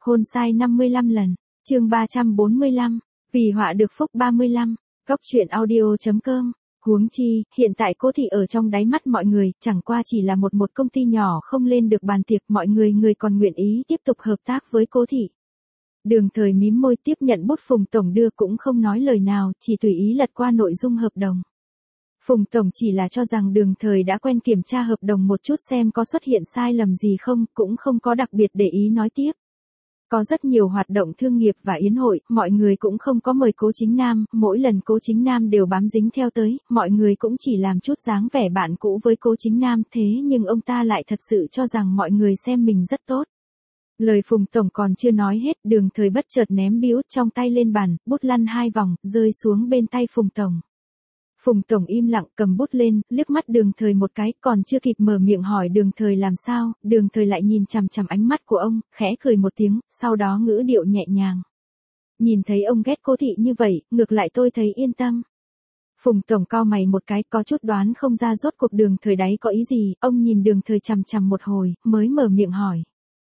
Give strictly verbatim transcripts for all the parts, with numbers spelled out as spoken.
Hôn sai năm mươi lăm lần. Chương ba trăm bốn mươi lăm. Vì họa được phúc ba mươi lăm. Góc truyện audio chấm com. Huống chi, hiện tại Cố Thị ở trong đáy mắt mọi người, chẳng qua chỉ là một một công ty nhỏ không lên được bàn tiệc, mọi người người còn nguyện ý tiếp tục hợp tác với Cố Thị. Đường Thời mím môi tiếp nhận bút Phùng Tổng đưa cũng không nói lời nào, chỉ tùy ý lật qua nội dung hợp đồng. Phùng Tổng chỉ là cho rằng Đường Thời đã quen kiểm tra hợp đồng một chút xem có xuất hiện sai lầm gì không, cũng không có đặc biệt để ý nói tiếp. Có rất nhiều hoạt động thương nghiệp và yến hội, mọi người cũng không có mời Cố Chính Nam, mỗi lần Cố Chính Nam đều bám dính theo tới, mọi người cũng chỉ làm chút dáng vẻ bạn cũ với Cố Chính Nam, thế nhưng ông ta lại thật sự cho rằng mọi người xem mình rất tốt. Lời Phùng Tổng còn chưa nói hết, Đường Thời bất chợt ném bí út trong tay lên bàn, bút lăn hai vòng, rơi xuống bên tay Phùng Tổng. Phùng Tổng im lặng cầm bút lên, liếc mắt Đường Thời một cái, còn chưa kịp mở miệng hỏi Đường Thời làm sao, Đường Thời lại nhìn chằm chằm ánh mắt của ông, khẽ cười một tiếng, sau đó ngữ điệu nhẹ nhàng. Nhìn thấy ông ghét Cố Thị như vậy, ngược lại tôi thấy yên tâm. Phùng Tổng cau mày một cái, có chút đoán không ra rốt cuộc Đường Thời đấy có ý gì, ông nhìn Đường Thời chằm chằm một hồi, mới mở miệng hỏi.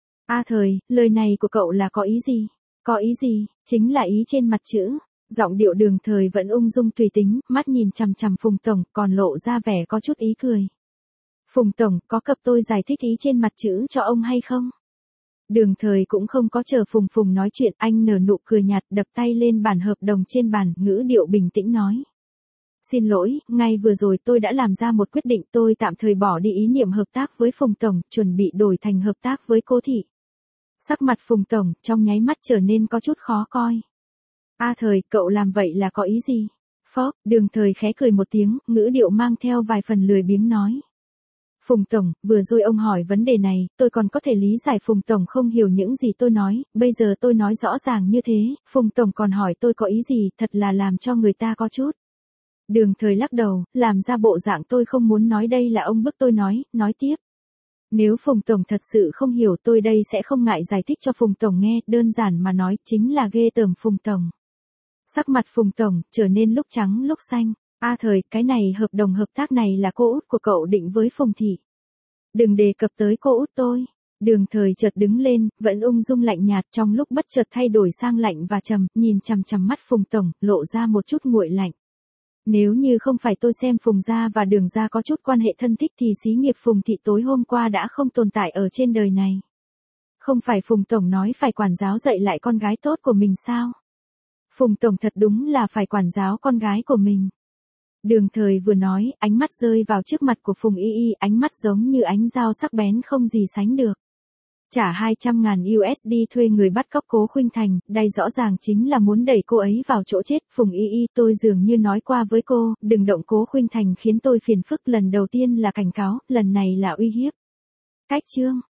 A Thời, lời này của cậu là có ý gì? Có ý gì? Chính là ý trên mặt chữ. Giọng điệu Đường Thời vẫn ung dung tùy tính, mắt nhìn chằm chằm Phùng Tổng, còn lộ ra vẻ có chút ý cười. Phùng Tổng, có cập tôi giải thích ý trên mặt chữ cho ông hay không? Đường Thời cũng không có chờ Phùng Phùng nói chuyện, anh nở nụ cười nhạt, đập tay lên bản hợp đồng trên bàn, ngữ điệu bình tĩnh nói. Xin lỗi, ngay vừa rồi tôi đã làm ra một quyết định, tôi tạm thời bỏ đi ý niệm hợp tác với Phùng Tổng, chuẩn bị đổi thành hợp tác với Cố Thị. Sắc mặt Phùng Tổng, trong nháy mắt trở nên có chút khó coi. A Thời, cậu làm vậy là có ý gì? Phó, Đường Thời khẽ cười một tiếng, ngữ điệu mang theo vài phần lười biếng nói. Phùng Tổng, vừa rồi ông hỏi vấn đề này, tôi còn có thể lý giải Phùng Tổng không hiểu những gì tôi nói, bây giờ tôi nói rõ ràng như thế, Phùng Tổng còn hỏi tôi có ý gì, thật là làm cho người ta có chút. Đường Thời lắc đầu, làm ra bộ dạng tôi không muốn nói đây là ông bức tôi nói, nói tiếp. Nếu Phùng Tổng thật sự không hiểu tôi đây sẽ không ngại giải thích cho Phùng Tổng nghe, đơn giản mà nói chính là ghê tởm Phùng Tổng. Sắc mặt Phùng Tổng trở nên lúc trắng lúc xanh. A Thời, cái này hợp đồng hợp tác này là cô út của cậu định với Phùng Thị. Đừng đề cập tới cô út tôi. Đường Thời chợt đứng lên, vẫn ung dung lạnh nhạt, trong lúc bất chợt thay đổi sang lạnh và trầm, nhìn chằm chằm mắt Phùng Tổng, lộ ra một chút nguội lạnh. Nếu như không phải tôi xem Phùng gia và Đường gia có chút quan hệ thân thích thì xí nghiệp Phùng Thị tối hôm qua đã không tồn tại ở trên đời này. Không phải Phùng Tổng nói phải quản giáo dạy lại con gái tốt của mình sao? Phùng Tổng thật đúng là phải quản giáo con gái của mình. Đường Thời vừa nói, ánh mắt rơi vào trước mặt của Phùng Y Y, ánh mắt giống như ánh dao sắc bén không gì sánh được. Trả hai trăm ngàn u ét đê thuê người bắt cóc Cố Khuynh Thành, đây rõ ràng chính là muốn đẩy cô ấy vào chỗ chết. Phùng Y Y, tôi dường như nói qua với cô, đừng động Cố Khuynh Thành khiến tôi phiền phức, lần đầu tiên là cảnh cáo, lần này là uy hiếp. Cách chương.